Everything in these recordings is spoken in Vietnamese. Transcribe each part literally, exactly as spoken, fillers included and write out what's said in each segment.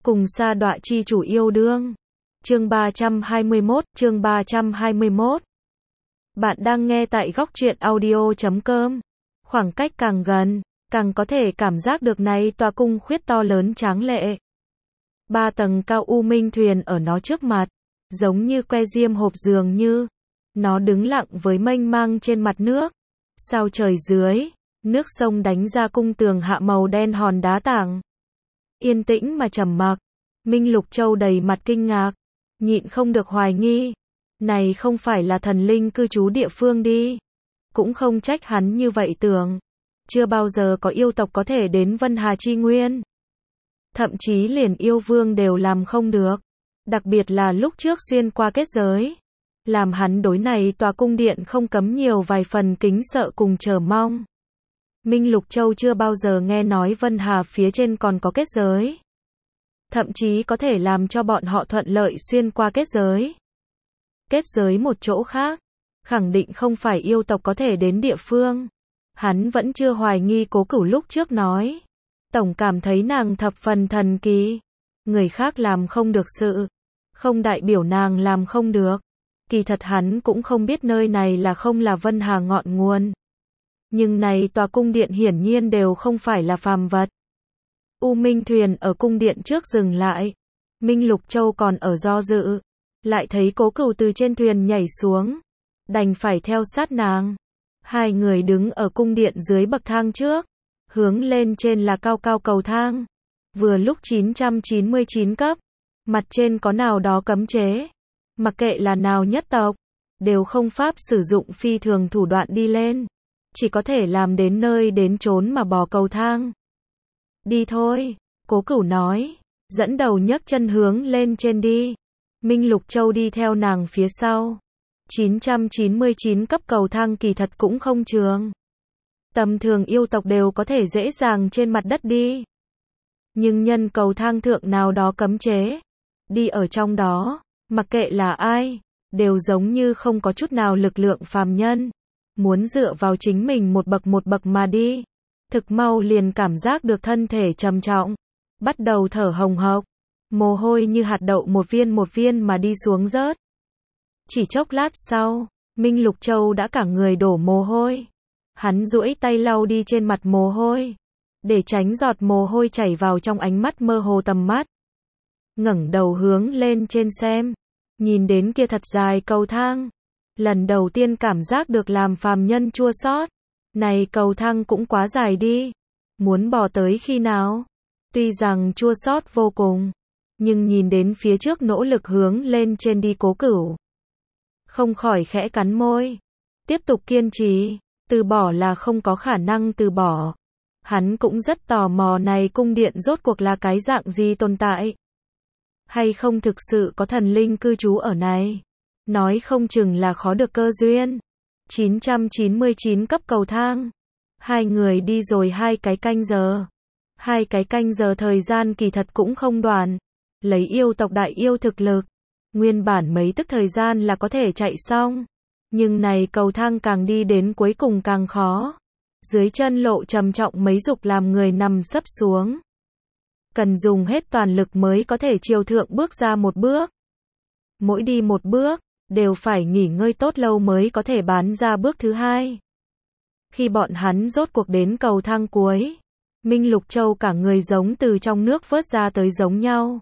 cùng sa đọa chi chủ yêu đương. Chương ba trăm hai mươi mốt, chương ba trăm hai mươi mốt. Bạn đang nghe tại góc truyện audio chấm com. Khoảng cách càng gần, càng có thể cảm giác được này tòa cung khuyết to lớn tráng lệ. Ba tầng cao u minh thuyền ở nó trước mặt, giống như que diêm hộp dường như. Nó đứng lặng với mênh mang trên mặt nước. Sao trời dưới, nước sông đánh ra cung tường hạ màu đen hòn đá tảng. Yên tĩnh mà trầm mặc. Minh Lục Châu đầy mặt kinh ngạc, nhịn không được hoài nghi. Này không phải là thần linh cư trú địa phương đi. Cũng không trách hắn như vậy tưởng. Chưa bao giờ có yêu tộc có thể đến Vân Hà Chi Nguyên. Thậm chí liền yêu vương đều làm không được. Đặc biệt là lúc trước xuyên qua kết giới. Làm hắn đối này tòa cung điện không cấm nhiều vài phần kính sợ cùng chờ mong. Minh Lục Châu chưa bao giờ nghe nói Vân Hà phía trên còn có kết giới. Thậm chí có thể làm cho bọn họ thuận lợi xuyên qua kết giới. Kết giới một chỗ khác, khẳng định không phải yêu tộc có thể đến địa phương. Hắn vẫn chưa hoài nghi Cố Cửu lúc trước nói. Tổng cảm thấy nàng thập phần thần kỳ. Người khác làm không được sự, không đại biểu nàng làm không được. Kỳ thật hắn cũng không biết nơi này là không là Vân Hà ngọn nguồn. Nhưng này tòa cung điện hiển nhiên đều không phải là phàm vật. U Minh thuyền ở cung điện trước dừng lại. Minh Lục Châu còn ở do dự. Lại thấy Cố Cửu từ trên thuyền nhảy xuống. Đành phải theo sát nàng. Hai người đứng ở cung điện dưới bậc thang trước. Hướng lên trên là cao cao cầu thang. Vừa lúc chín trăm chín mươi chín cấp. Mặt trên có nào đó cấm chế. Mặc kệ là nào nhất tộc. Đều không pháp sử dụng phi thường thủ đoạn đi lên. Chỉ có thể làm đến nơi đến chốn mà bò cầu thang. Đi thôi, Cố Cửu nói. Dẫn đầu nhấc chân hướng lên trên đi. Minh Lục Châu đi theo nàng phía sau. chín trăm chín mươi chín cấp cầu thang kỳ thật cũng không trường. Tầm thường yêu tộc đều có thể dễ dàng trên mặt đất đi. Nhưng nhân cầu thang thượng nào đó cấm chế. Đi ở trong đó, mặc kệ là ai, đều giống như không có chút nào lực lượng phàm nhân. Muốn dựa vào chính mình một bậc một bậc mà đi. Thực mau liền cảm giác được thân thể trầm trọng. Bắt đầu thở hồng hộc. Mồ hôi như hạt đậu một viên một viên mà đi xuống rớt. Chỉ chốc lát sau, Minh Lục Châu đã cả người đổ mồ hôi. Hắn duỗi tay lau đi trên mặt mồ hôi. Để tránh giọt mồ hôi chảy vào trong ánh mắt mơ hồ tầm mắt. Ngẩng đầu hướng lên trên xem. Nhìn đến kia thật dài cầu thang. Lần đầu tiên cảm giác được làm phàm nhân chua xót. Này cầu thang cũng quá dài đi. Muốn bò tới khi nào? Tuy rằng chua xót vô cùng. Nhưng nhìn đến phía trước nỗ lực hướng lên trên đi Cố Cửu. Không khỏi khẽ cắn môi. Tiếp tục kiên trì. Từ bỏ là không có khả năng từ bỏ. Hắn cũng rất tò mò này cung điện rốt cuộc là cái dạng gì tồn tại. Hay không thực sự có thần linh cư trú ở này. Nói không chừng là khó được cơ duyên. chín trăm chín mươi chín cấp cầu thang. Hai người đi rồi hai cái canh giờ. Hai cái canh giờ thời gian kỳ thật cũng không đoạn. Lấy yêu tộc đại yêu thực lực. Nguyên bản mấy tức thời gian là có thể chạy xong. Nhưng này cầu thang càng đi đến cuối cùng càng khó. Dưới chân lộ trầm trọng mấy dục làm người nằm sấp xuống. Cần dùng hết toàn lực mới có thể chiều thượng bước ra một bước. Mỗi đi một bước, đều phải nghỉ ngơi tốt lâu mới có thể bán ra bước thứ hai. Khi bọn hắn rốt cuộc đến cầu thang cuối, Minh Lục Châu cả người giống từ trong nước vớt ra tới giống nhau.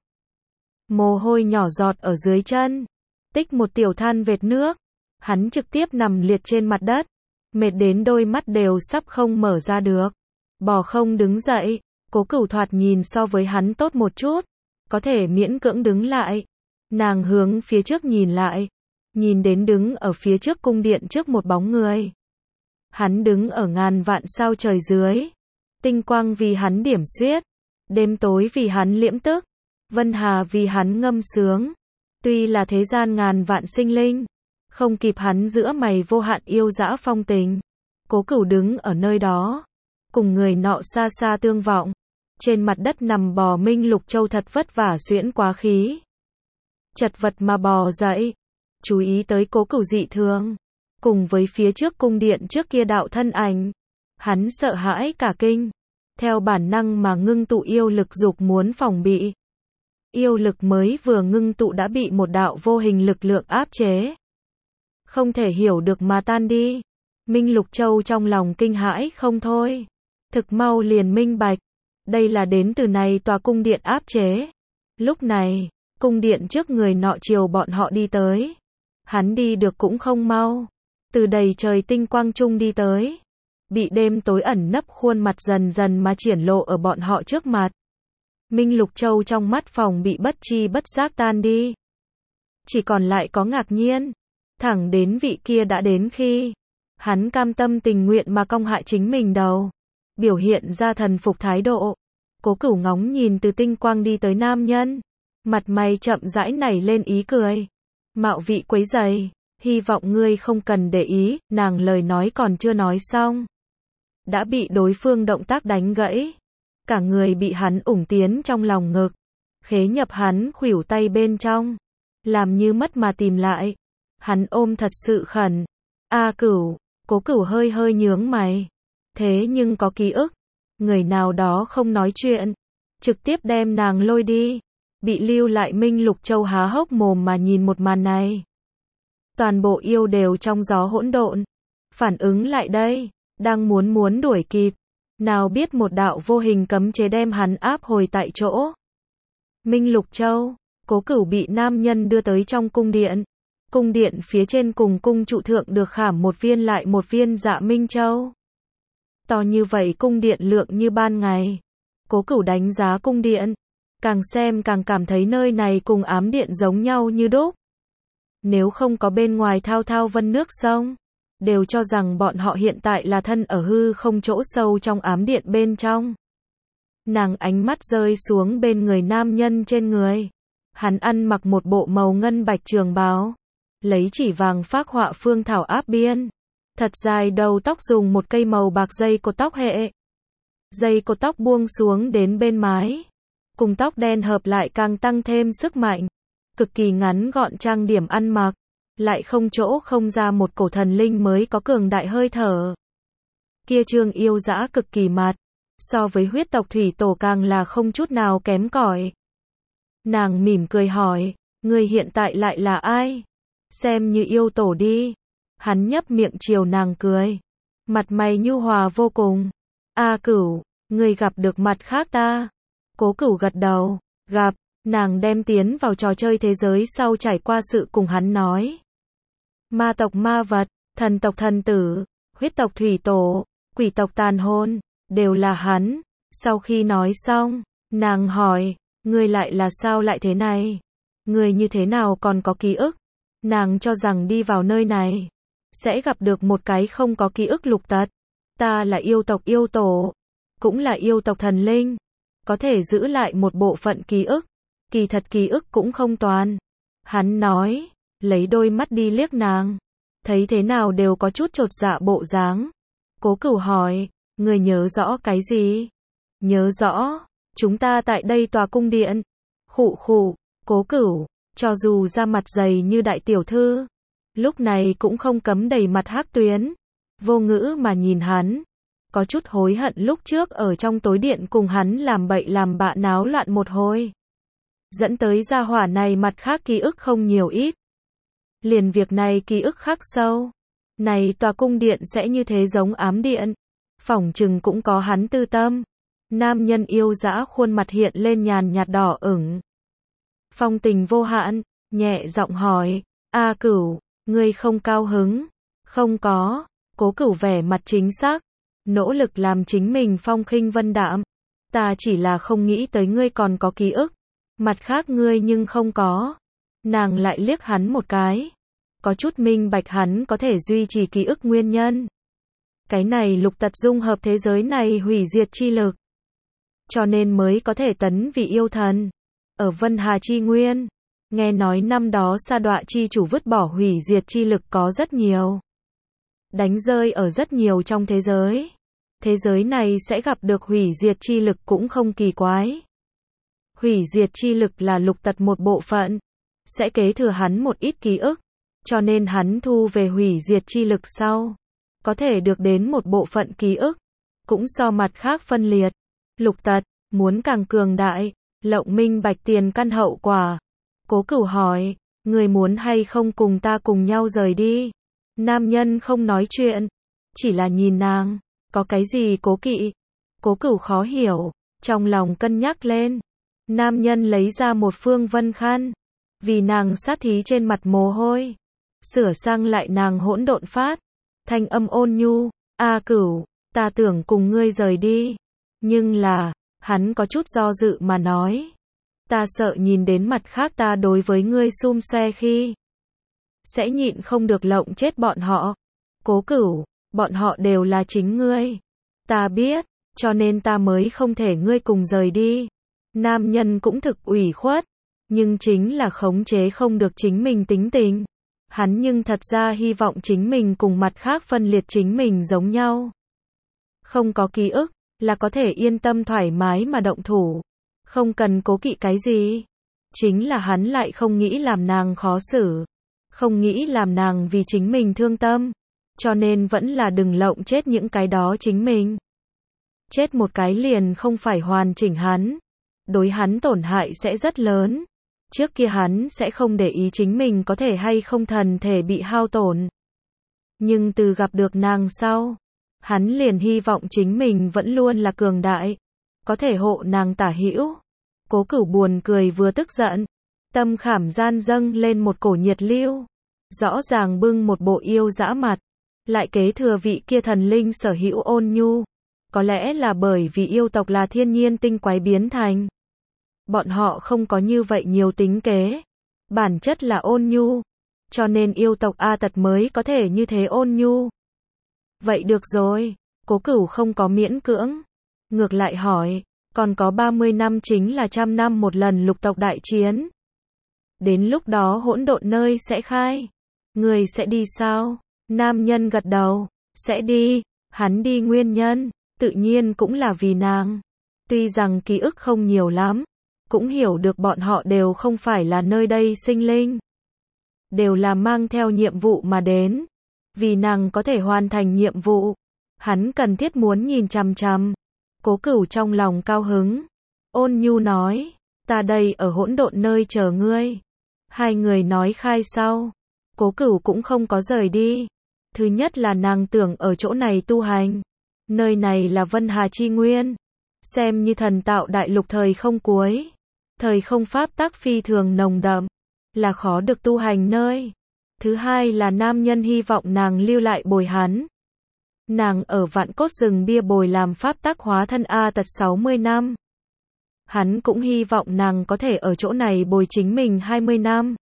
Mồ hôi nhỏ giọt ở dưới chân, tích một tiểu than vệt nước, hắn trực tiếp nằm liệt trên mặt đất, mệt đến đôi mắt đều sắp không mở ra được. Bò không đứng dậy, Cố Cửu thoạt nhìn so với hắn tốt một chút, có thể miễn cưỡng đứng lại. Nàng hướng phía trước nhìn lại. Nhìn đến đứng ở phía trước cung điện trước một bóng người. Hắn đứng ở ngàn vạn sao trời dưới. Tinh quang vì hắn điểm xuyết. Đêm tối vì hắn liễm tức. Vân Hà vì hắn ngâm sướng. Tuy là thế gian ngàn vạn sinh linh. Không kịp hắn giữa mày vô hạn yêu dã phong tình. Cố Cửu đứng ở nơi đó. Cùng người nọ xa xa tương vọng. Trên mặt đất nằm bò Minh Lục Châu thật vất vả xuyễn quá khí. Chật vật mà bò dậy. Chú ý tới Cố Cửu dị thường. Cùng với phía trước cung điện trước kia đạo thân ảnh. Hắn sợ hãi cả kinh. Theo bản năng mà ngưng tụ yêu lực dục muốn phòng bị. Yêu lực mới vừa ngưng tụ đã bị một đạo vô hình lực lượng áp chế. Không thể hiểu được mà tan đi. Minh Lục Châu trong lòng kinh hãi không thôi. Thực mau liền minh bạch. Đây là đến từ này tòa cung điện áp chế. Lúc này, cung điện trước người nọ chiều bọn họ đi tới. Hắn đi được cũng không mau. Từ đầy trời tinh quang trung đi tới. Bị đêm tối ẩn nấp khuôn mặt dần dần mà triển lộ ở bọn họ trước mặt. Minh Lục Châu trong mắt phòng bị bất chi bất giác tan đi. Chỉ còn lại có ngạc nhiên. Thẳng đến vị kia đã đến khi hắn cam tâm tình nguyện mà cong hạ chính mình đầu. Biểu hiện ra thần phục thái độ. Cố Cửu ngóng nhìn từ tinh quang đi tới nam nhân. Mặt mày chậm rãi nảy lên ý cười. Mạo vị quấy rầy, hy vọng ngươi không cần để ý, nàng lời nói còn chưa nói xong. Đã bị đối phương động tác đánh gãy. Cả người bị hắn ủng tiến trong lòng ngực. Khế nhập hắn khuỷu tay bên trong. Làm như mất mà tìm lại. Hắn ôm thật sự khẩn. A Cửu, Cố Cửu hơi hơi nhướng mày. Thế nhưng có ký ức. Người nào đó không nói chuyện. Trực tiếp đem nàng lôi đi. Bị lưu lại Minh Lục Châu há hốc mồm mà nhìn một màn này. Toàn bộ yêu đều trong gió hỗn độn. Phản ứng lại đây. Đang muốn muốn đuổi kịp. Nào biết một đạo vô hình cấm chế đem hắn áp hồi tại chỗ. Minh Lục Châu, Cố Cửu bị nam nhân đưa tới trong cung điện. Cung điện phía trên cùng cung trụ thượng được khảm một viên lại một viên Dạ Minh Châu. To như vậy cung điện lượng như ban ngày. Cố Cửu đánh giá cung điện. Càng xem càng cảm thấy nơi này cùng ám điện giống nhau như đúc. Nếu không có bên ngoài thao thao vân nước sông. Đều cho rằng bọn họ hiện tại là thân ở hư không chỗ sâu trong ám điện bên trong. Nàng ánh mắt rơi xuống bên người nam nhân trên người. Hắn ăn mặc một bộ màu ngân bạch trường bào. Lấy chỉ vàng phác họa phương thảo áp biên. Thật dài đầu tóc dùng một cây màu bạc dây cột tóc hệ. Dây cột tóc buông xuống đến bên mái. Cùng tóc đen hợp lại càng tăng thêm sức mạnh. Cực kỳ ngắn gọn trang điểm ăn mặc. Lại không chỗ không ra một cổ thần linh mới có cường đại hơi thở. Kia trương yêu dã cực kỳ mặt. So với huyết tộc thủy tổ càng là không chút nào kém cỏi. Nàng mỉm cười hỏi. Người hiện tại lại là ai? Xem như yêu tổ đi. Hắn nhấp miệng chiều nàng cười. Mặt mày nhu hòa vô cùng. A Cửu, người gặp được mặt khác ta. Cố Cửu gật đầu. Gặp. Nàng đem tiến vào trò chơi thế giới sau trải qua sự cùng hắn nói. Ma tộc ma vật, thần tộc thần tử, huyết tộc thủy tổ, quỷ tộc tàn hồn, đều là hắn. Sau khi nói xong, nàng hỏi, ngươi lại là sao lại thế này? Ngươi như thế nào còn có ký ức? Nàng cho rằng đi vào nơi này, sẽ gặp được một cái không có ký ức lục tật. Ta là yêu tộc yêu tổ, cũng là yêu tộc thần linh, có thể giữ lại một bộ phận ký ức, kỳ thật ký ức cũng không toàn. Hắn nói, lấy đôi mắt đi liếc nàng, thấy thế nào đều có chút chột dạ bộ dáng. Cố Cửu hỏi, người nhớ rõ cái gì? Nhớ rõ, chúng ta tại đây tòa cung điện. Khụ khụ, Cố Cửu, cho dù da mặt dày như đại tiểu thư, lúc này cũng không cấm đầy mặt hắc tuyến. Vô ngữ mà nhìn hắn, có chút hối hận lúc trước ở trong tối điện cùng hắn làm bậy làm bạ náo loạn một hồi. Dẫn tới gia hỏa này mặt khác ký ức không nhiều ít. Liền việc này ký ức khắc sâu. Này tòa cung điện sẽ như thế giống ám điện. Phỏng chừng cũng có hắn tư tâm. Nam nhân yêu dã khuôn mặt hiện lên nhàn nhạt đỏ ửng. Phong tình vô hạn, nhẹ giọng hỏi, A Cửu, ngươi không cao hứng? Không có. Cố Cửu vẻ mặt chính xác, nỗ lực làm chính mình phong khinh vân đạm. Ta chỉ là không nghĩ tới ngươi còn có ký ức. Mặt khác ngươi nhưng không có. Nàng lại liếc hắn một cái. Có chút minh bạch hắn có thể duy trì ký ức nguyên nhân. Cái này lục tật dung hợp thế giới này hủy diệt chi lực. Cho nên mới có thể tấn vì yêu thần. Ở Vân Hà chi nguyên, nghe nói năm đó sa đọa chi chủ vứt bỏ hủy diệt chi lực có rất nhiều. Đánh rơi ở rất nhiều trong thế giới. Thế giới này sẽ gặp được hủy diệt chi lực cũng không kỳ quái. Hủy diệt chi lực là lục tật một bộ phận, sẽ kế thừa hắn một ít ký ức, cho nên hắn thu về hủy diệt chi lực sau, có thể được đến một bộ phận ký ức, cũng so mặt khác phân liệt. Lục tật, muốn càng cường đại, Lộng minh bạch tiền căn hậu quả. Cố Cửu hỏi, người muốn hay không cùng ta cùng nhau rời đi? Nam nhân không nói chuyện, chỉ là nhìn nàng, có cái gì cố kỵ? Cố Cửu khó hiểu, trong lòng cân nhắc lên. Nam nhân lấy ra một phương vân khăn, vì nàng sát thí trên mặt mồ hôi, sửa sang lại nàng hỗn độn phát, thanh âm ôn nhu, "A Cửu, ta tưởng cùng ngươi rời đi." Nhưng là, hắn có chút do dự mà nói, "Ta sợ nhìn đến mặt khác ta đối với ngươi xum xoe khi, sẽ nhịn không được lộng chết bọn họ." Cố Cửu, bọn họ đều là chính ngươi. Ta biết, cho nên ta mới không thể ngươi cùng rời đi. Nam nhân cũng thực ủy khuất, nhưng chính là khống chế không được chính mình tính tình. Hắn nhưng thật ra hy vọng chính mình cùng mặt khác phân liệt chính mình giống nhau. Không có ký ức, là có thể yên tâm thoải mái mà động thủ. Không cần cố kỵ cái gì. Chính là hắn lại không nghĩ làm nàng khó xử. Không nghĩ làm nàng vì chính mình thương tâm. Cho nên vẫn là đừng lộng chết những cái đó chính mình. Chết một cái liền không phải hoàn chỉnh hắn. Đối hắn tổn hại sẽ rất lớn. Trước kia hắn sẽ không để ý chính mình có thể hay không thần thể bị hao tổn. Nhưng từ gặp được nàng sau, hắn liền hy vọng chính mình vẫn luôn là cường đại, có thể hộ nàng tả hữu. Cố Cửu buồn cười vừa tức giận, tâm khảm gian dâng lên một cổ nhiệt lưu, rõ ràng bưng một bộ yêu dã mặt, lại kế thừa vị kia thần linh sở hữu ôn nhu. Có lẽ là bởi vì yêu tộc là thiên nhiên tinh quái biến thành. Bọn họ không có như vậy nhiều tính kế, bản chất là ôn nhu, cho nên yêu tộc A Tật mới có thể như thế ôn nhu. Vậy được rồi, Cố Cửu không có miễn cưỡng, ngược lại hỏi, còn có ba mươi năm chính là trăm năm một lần lục tộc đại chiến. Đến lúc đó hỗn độn nơi sẽ khai, người sẽ đi sao? Nam nhân gật đầu, sẽ đi, hắn đi nguyên nhân, tự nhiên cũng là vì nàng. Tuy rằng ký ức không nhiều lắm, cũng hiểu được bọn họ đều không phải là nơi đây sinh linh. Đều là mang theo nhiệm vụ mà đến. Vì nàng có thể hoàn thành nhiệm vụ, hắn cần thiết muốn nhìn chằm chằm. Cố Cửu trong lòng cao hứng, ôn nhu nói, ta đây ở hỗn độn nơi chờ ngươi. Hai người nói khai sau, Cố Cửu cũng không có rời đi. Thứ nhất là nàng tưởng ở chỗ này tu hành. Nơi này là Vân Hà Chi Nguyên, xem như thần tạo đại lục thời không cuối. Thời không pháp tắc phi thường nồng đậm, là khó được tu hành nơi. Thứ hai là nam nhân hy vọng nàng lưu lại bồi hắn. Nàng ở vạn cốt rừng bia bồi làm pháp tắc hóa thân A Tật sáu mươi năm. Hắn cũng hy vọng nàng có thể ở chỗ này bồi chính mình hai mươi năm.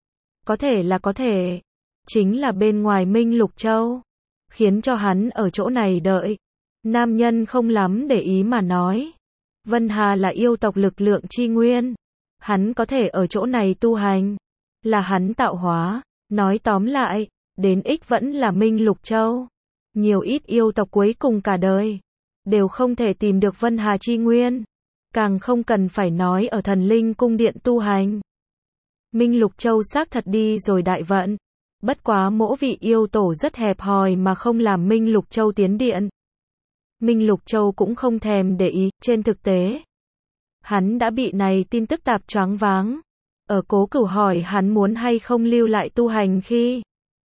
Có thể là có thể, chính là bên ngoài Minh Lục Châu, khiến cho hắn ở chỗ này đợi. Nam nhân không lắm để ý mà nói, Vân Hà là yêu tộc lực lượng chi nguyên, hắn có thể ở chỗ này tu hành, là hắn tạo hóa. Nói tóm lại, đến ích vẫn là Minh Lục Châu. Nhiều ít yêu tộc cuối cùng cả đời đều không thể tìm được Vân Hà Chi Nguyên, càng không cần phải nói ở thần linh cung điện tu hành. Minh Lục Châu xác thật đi rồi đại vận, bất quá mỗi vị yêu tổ rất hẹp hòi mà không làm Minh Lục Châu tiến điện. Minh Lục Châu cũng không thèm để ý, trên thực tế hắn đã bị này tin tức tạp choáng váng. Ở Cố Cửu hỏi hắn muốn hay không lưu lại tu hành khi,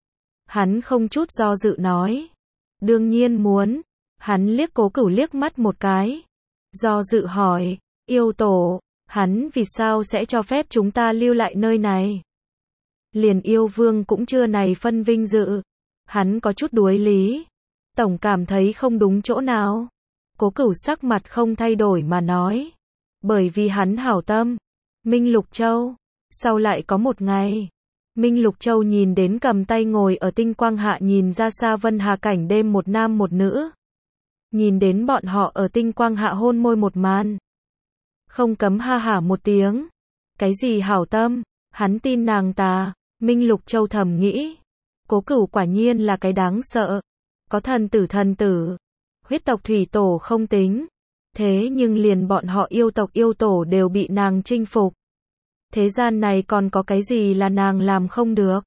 hắn không chút do dự nói, đương nhiên muốn. Hắn liếc Cố Cửu liếc mắt một cái, do dự hỏi, yêu tổ, hắn vì sao sẽ cho phép chúng ta lưu lại nơi này? Liền yêu vương cũng chưa này phân vinh dự. Hắn có chút đuối lý, tổng cảm thấy không đúng chỗ nào. Cố Cửu sắc mặt không thay đổi mà nói, bởi vì hắn hảo tâm. Minh Lục Châu. Sau lại có một ngày, Minh Lục Châu nhìn đến cầm tay ngồi ở tinh quang hạ nhìn ra xa Vân Hà cảnh đêm một nam một nữ. Nhìn đến bọn họ ở tinh quang hạ hôn môi một màn. Không cấm ha hả một tiếng. Cái gì hảo tâm, hắn tin nàng ta. Minh Lục Châu thầm nghĩ. Cố Cửu quả nhiên là cái đáng sợ. Có thần tử thần tử. Huyết tộc thủy tổ không tính. Thế nhưng liền bọn họ yêu tộc yêu tổ đều bị nàng chinh phục. Thế gian này còn có cái gì là nàng làm không được?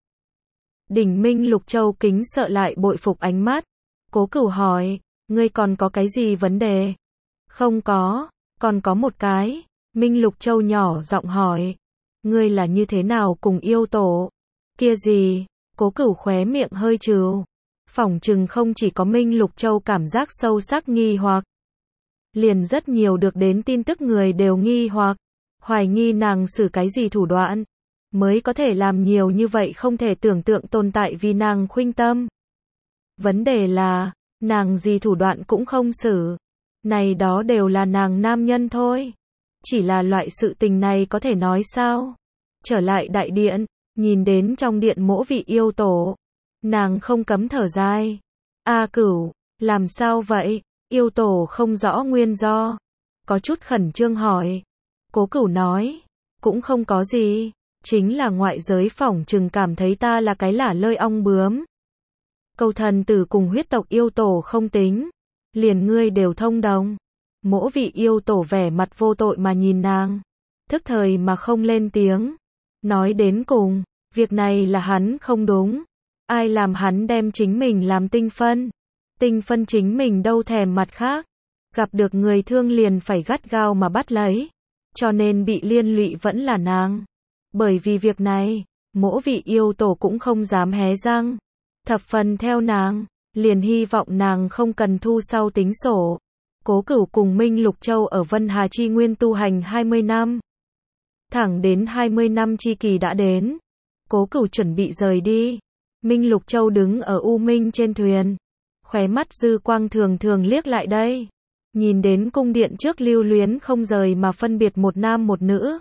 Đỉnh Minh Lục Châu kính sợ lại bội phục ánh mắt. Cố Cửu hỏi, ngươi còn có cái gì vấn đề? Không có, còn có một cái. Minh Lục Châu nhỏ giọng hỏi. Ngươi là như thế nào cùng yêu tổ? Kia gì? Cố Cửu khóe miệng hơi trừ. Phỏng chừng không chỉ có Minh Lục Châu cảm giác sâu sắc nghi hoặc. Liền rất nhiều được đến tin tức người đều nghi hoặc. Hoài nghi nàng sử cái gì thủ đoạn. Mới có thể làm nhiều như vậy không thể tưởng tượng tồn tại vì nàng khuynh tâm. Vấn đề là, nàng gì thủ đoạn cũng không xử. Này đó đều là nàng nam nhân thôi. Chỉ là loại sự tình này có thể nói sao? Trở lại đại điện, nhìn đến trong điện mỗi vị yêu tổ. Nàng không cấm thở dài. A Cửu, làm sao vậy? Yêu tổ không rõ nguyên do. Có chút khẩn trương hỏi. Cố Cửu nói. Cũng không có gì. Chính là ngoại giới phỏng chừng cảm thấy ta là cái lả lơi ong bướm. Câu thần tử cùng huyết tộc yêu tổ không tính. Liền ngươi đều thông đồng. Mỗi vị yêu tổ vẻ mặt vô tội mà nhìn nàng. Thức thời mà không lên tiếng. Nói đến cùng, việc này là hắn không đúng. Ai làm hắn đem chính mình làm tinh phân. Tinh phân chính mình đâu thèm mặt khác. Gặp được người thương liền phải gắt gao mà bắt lấy. Cho nên bị liên lụy vẫn là nàng. Bởi vì việc này, mỗi vị yêu tổ cũng không dám hé răng. Thập phần theo nàng, liền hy vọng nàng không cần thu sau tính sổ. Cố Cửu cùng Minh Lục Châu ở Vân Hà Chi Nguyên tu hành hai mươi năm. Thẳng đến hai mươi năm chi kỳ đã đến. Cố Cửu chuẩn bị rời đi. Minh Lục Châu đứng ở U Minh trên thuyền. Khóe mắt dư quang thường thường liếc lại đây. Nhìn đến cung điện trước lưu luyến không rời mà phân biệt một nam một nữ.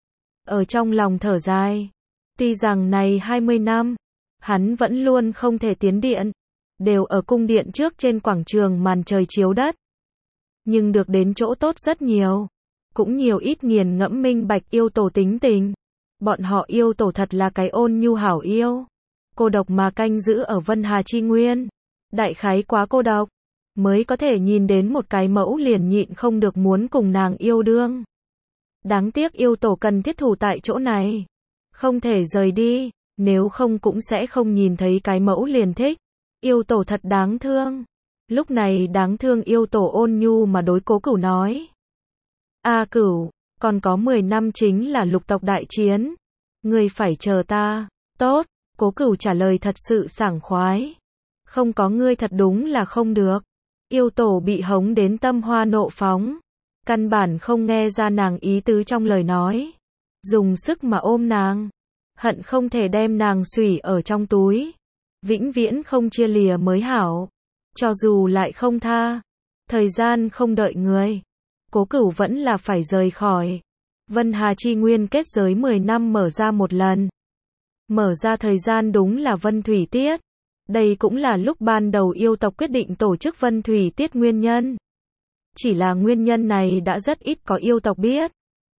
Ở trong lòng thở dài. Tuy rằng này hai mươi năm, hắn vẫn luôn không thể tiến điện. Đều ở cung điện trước trên quảng trường màn trời chiếu đất. Nhưng được đến chỗ tốt rất nhiều. Cũng nhiều ít nghiền ngẫm minh bạch yêu tổ tính tình. Bọn họ yêu tổ thật là cái ôn nhu hảo yêu. Cô độc mà canh giữ ở Vân Hà Chi Nguyên. Đại khái quá cô độc. Mới có thể nhìn đến một cái mẫu liền nhịn không được muốn cùng nàng yêu đương. Đáng tiếc yêu tổ cần thiết thủ tại chỗ này. Không thể rời đi. Nếu không cũng sẽ không nhìn thấy cái mẫu liền thích. Yêu tổ thật đáng thương. Lúc này đáng thương yêu tổ ôn nhu mà đối Cố Cửu nói. A Cửu, còn có mười năm chính là lục tộc đại chiến. Ngươi phải chờ ta. Tốt, Cố Cửu trả lời thật sự sảng khoái. Không có ngươi thật đúng là không được. Yêu tổ bị hống đến tâm hoa nộ phóng. Căn bản không nghe ra nàng ý tứ trong lời nói. Dùng sức mà ôm nàng. Hận không thể đem nàng xủy ở trong túi. Vĩnh viễn không chia lìa mới hảo. Cho dù lại không tha. Thời gian không đợi người. Cố Cửu vẫn là phải rời khỏi. Vân Hà Chi Nguyên kết giới mười năm mở ra một lần. Mở ra thời gian đúng là Vân Thủy Tiết. Đây cũng là lúc ban đầu yêu tộc quyết định tổ chức Vân Thủy Tiết nguyên nhân. Chỉ là nguyên nhân này đã rất ít có yêu tộc biết.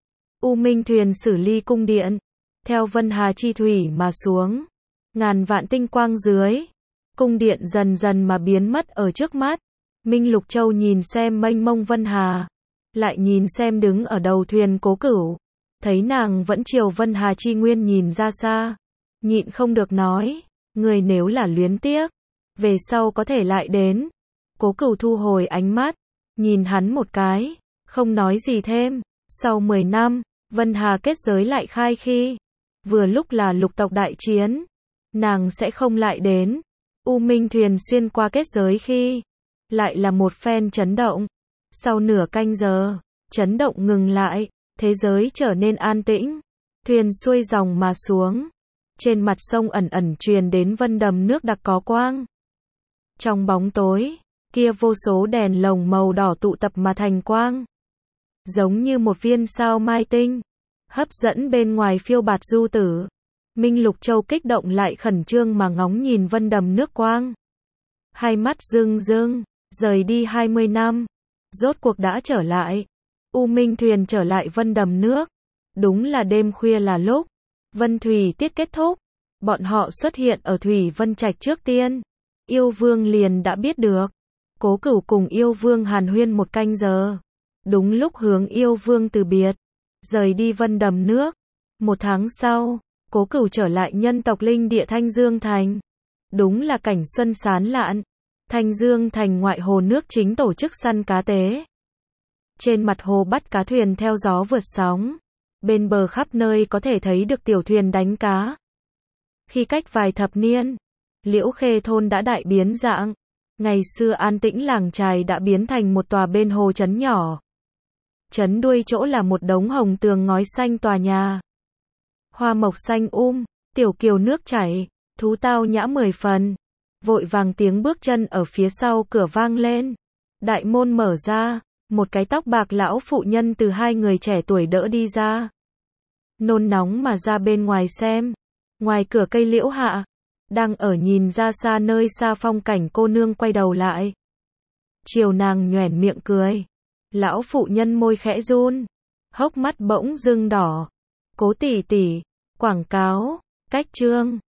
U Minh thuyền xử ly cung điện. Theo Vân Hà Chi Thủy mà xuống. Ngàn vạn tinh quang dưới. Cung điện dần dần mà biến mất ở trước mắt. Minh Lục Châu nhìn xem mênh mông Vân Hà. Lại nhìn xem đứng ở đầu thuyền Cố Cửu. Thấy nàng vẫn chiều Vân Hà Chi Nguyên nhìn ra xa. Nhịn không được nói. Người nếu là luyến tiếc. Về sau có thể lại đến. Cố Cửu thu hồi ánh mắt. Nhìn hắn một cái. Không nói gì thêm. Sau mười năm. Vân Hà kết giới lại khai khi. Vừa lúc là lục tộc đại chiến. Nàng sẽ không lại đến. U Minh thuyền xuyên qua kết giới khi. Lại là một phen chấn động. Sau nửa canh giờ. Chấn động ngừng lại. Thế giới trở nên an tĩnh. Thuyền xuôi dòng mà xuống. Trên mặt sông ẩn ẩn truyền đến vân đầm nước đặc có quang. Trong bóng tối. Kia vô số đèn lồng màu đỏ tụ tập mà thành quang. Giống như một viên sao mai tinh. Hấp dẫn bên ngoài phiêu bạt du tử. Minh Lục Châu kích động lại khẩn trương mà ngóng nhìn vân đầm nước quang. Hai mắt rưng rưng, rời đi hai mươi năm. Rốt cuộc đã trở lại. U Minh thuyền trở lại vân đầm nước. Đúng là đêm khuya là lúc. Vân Thủy Tiết kết thúc. Bọn họ xuất hiện ở Thủy Vân Trạch trước tiên. Yêu Vương liền đã biết được. Cố Cửu cùng Yêu Vương hàn huyên một canh giờ. Đúng lúc hướng Yêu Vương từ biệt. Rời đi vân đầm nước. Một tháng sau. Cố Cửu trở lại nhân tộc linh địa Thanh Dương Thành. Đúng là cảnh xuân sán lạn. Thanh Dương Thành ngoại hồ nước chính tổ chức săn cá tế. Trên mặt hồ bắt cá thuyền theo gió vượt sóng. Bên bờ khắp nơi có thể thấy được tiểu thuyền đánh cá. Khi cách vài thập niên, Liễu Khê thôn đã đại biến dạng. Ngày xưa an tĩnh làng chài đã biến thành một tòa bên hồ trấn nhỏ. Trấn đuôi chỗ là một đống hồng tường ngói xanh tòa nhà. Hoa mộc xanh um, tiểu kiều nước chảy, thú tao nhã mười phần. Vội vàng tiếng bước chân ở phía sau cửa vang lên. Đại môn mở ra, một cái tóc bạc lão phụ nhân từ hai người trẻ tuổi đỡ đi ra. Nôn nóng mà ra bên ngoài xem. Ngoài cửa cây liễu hạ, đang ở nhìn ra xa nơi xa phong cảnh cô nương quay đầu lại. Chiều nàng nhoẻn miệng cười. Lão phụ nhân môi khẽ run, hốc mắt bỗng dưng đỏ. Cố tỷ tỷ, quảng cáo, cách chương.